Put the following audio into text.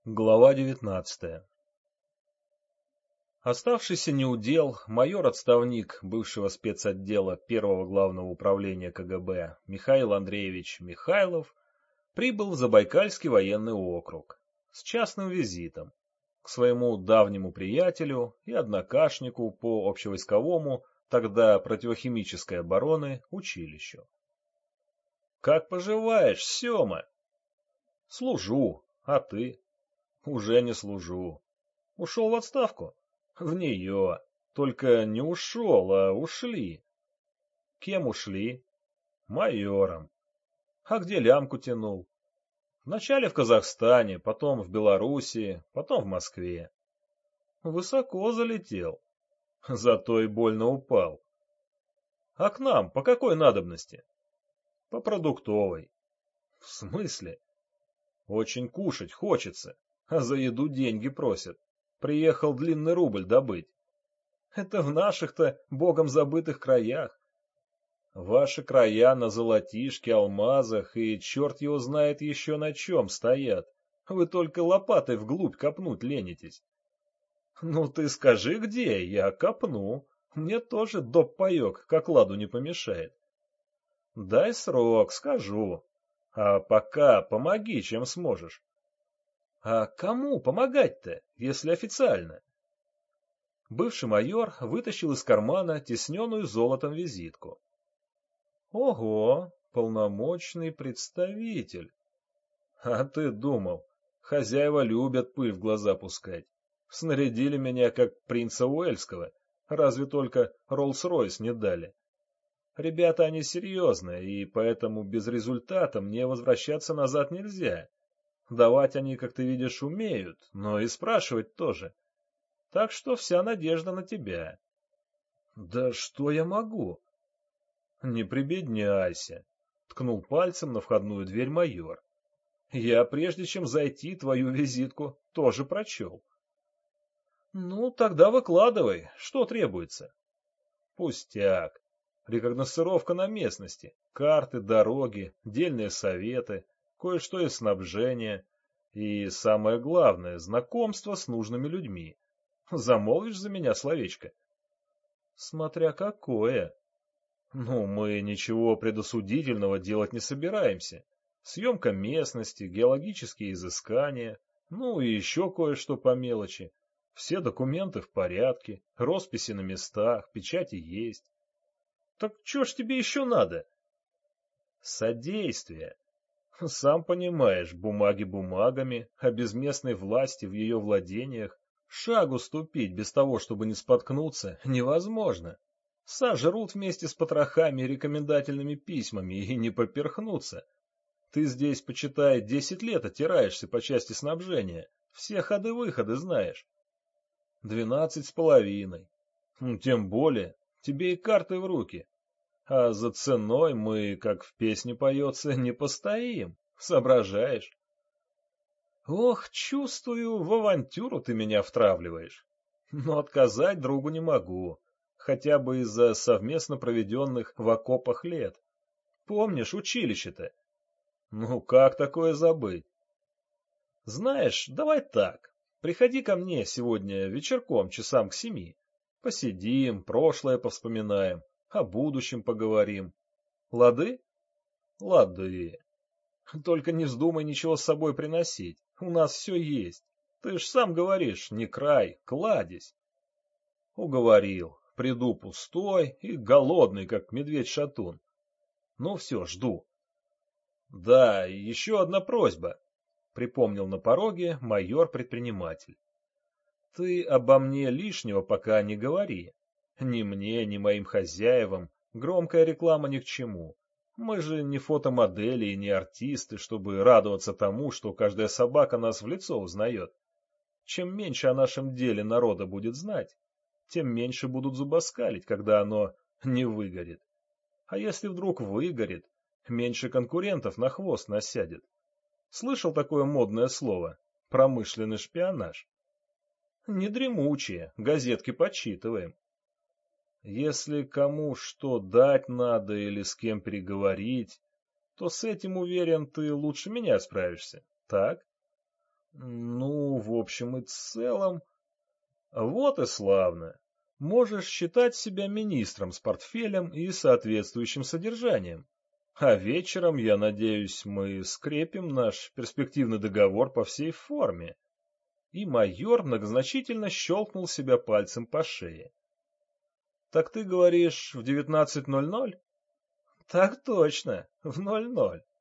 Глава 19. Оставшийся неудел, майор-отставник бывшего спецотдела Первого главного управления КГБ Михаил Андреевич Михайлов прибыл в Забайкальский военный округ с частным визитом к своему давнему приятелю и однокашнику по общевойсковому, тогда противохимической обороны, училищу. «Как поживаешь, Сема?» «Служу, а ты?» «Уже не служу. Ушел в отставку?» «В нее. Только не ушел, а ушли». «Кем ушли?» «Майором». «А где лямку тянул?» «Вначале в Казахстане, потом в Белоруссии, потом в Москве». «Высоко залетел. Зато и больно упал». «А к нам по какой надобности?» «По продуктовой». «В смысле?» «Очень кушать хочется, а за еду деньги просят. Приехал длинный рубль добыть». «Это в наших-то богом забытых краях». «Ваши края на золотишке, алмазах и черт его знает еще на чем стоят. Вы только лопатой вглубь копнуть ленитесь». «Ну ты скажи где, я копну. Мне тоже доп-паек к окладу не помешает». «Дай срок, скажу. А пока помоги, чем сможешь». «А кому помогать-то, если официально?» Бывший майор вытащил из кармана тисненную золотом визитку. «Ого, полномочный представитель. А ты думал, хозяева любят пыль в глаза пускать. Снарядили меня как принца Уэльского, разве только Роллс-Ройс не дали. Ребята они серьезные, и поэтому без результата мне возвращаться назад нельзя. Давать они, как ты видишь, умеют, но и спрашивать тоже. Так что вся надежда на тебя». «Да что я могу?» «Не прибедняйся», — ткнул пальцем на входную дверь майор. «Я, прежде чем зайти, твою визитку тоже прочел». «Ну, тогда выкладывай, что требуется». «Пустяк. Рекогносцировка на местности, карты, дороги, дельные советы, кое-что из снабжения и, самое главное, знакомство с нужными людьми. Замолвишь за меня словечко?» «Смотря какое». «Ну, мы ничего предосудительного делать не собираемся. Съемка местности, геологические изыскания, ну и еще кое-что по мелочи. Все документы в порядке, росписи на местах, печати есть». «Так что ж тебе еще надо?» «Содействие. Сам понимаешь, бумаги бумагами, а без местной власти в ее владениях шагу ступить без того, чтобы не споткнуться, невозможно. Сожрут вместе с потрохами и рекомендательными письмами и не поперхнутся. Ты здесь, почитай, 10 лет отираешься по части снабжения, все ходы-выходы знаешь. 12,5. Ну, тем более, тебе и карты в руки. А за ценой мы, как в песне поется, не постоим, соображаешь? Ох, чувствую, в авантюру ты меня втравливаешь. Но отказать другу не могу, хотя бы из-за совместно проведенных в окопах лет. Помнишь училище-то? Ну, как такое забыть? Знаешь, давай так, приходи ко мне сегодня вечерком часам к 7. Посидим, прошлое повспоминаем, о будущем поговорим. Лады? Лады. Только не вздумай ничего с собой приносить, у нас все есть. Ты ж сам говоришь, не край, кладезь. Уговорил, приду пустой и голодный, как медведь-шатун. Ну все, жду. Да, еще одна просьба, припомнил на пороге майор-предприниматель. Ты обо мне лишнего пока не говори. Ни мне, ни моим хозяевам громкая реклама ни к чему. Мы же не фотомодели и не артисты, чтобы радоваться тому, что каждая собака нас в лицо узнает. Чем меньше о нашем деле народа будет знать, тем меньше будут зубоскалить, когда оно не выгорит. А если вдруг выгорит, меньше конкурентов на хвост насядет. Слышал такое модное слово — промышленный шпионаж? Не дремучие, газетки почитываем. Если кому что дать надо или с кем переговорить, то с этим, уверен, ты лучше меня справишься, так? Ну, в общем и целом... Вот и славно. Можешь считать себя министром с портфелем и соответствующим содержанием. А вечером, я надеюсь, мы скрепим наш перспективный договор по всей форме. И майор многозначительно щелкнул себя пальцем по шее. — Так ты говоришь, в 19:00? — Так точно, в 00.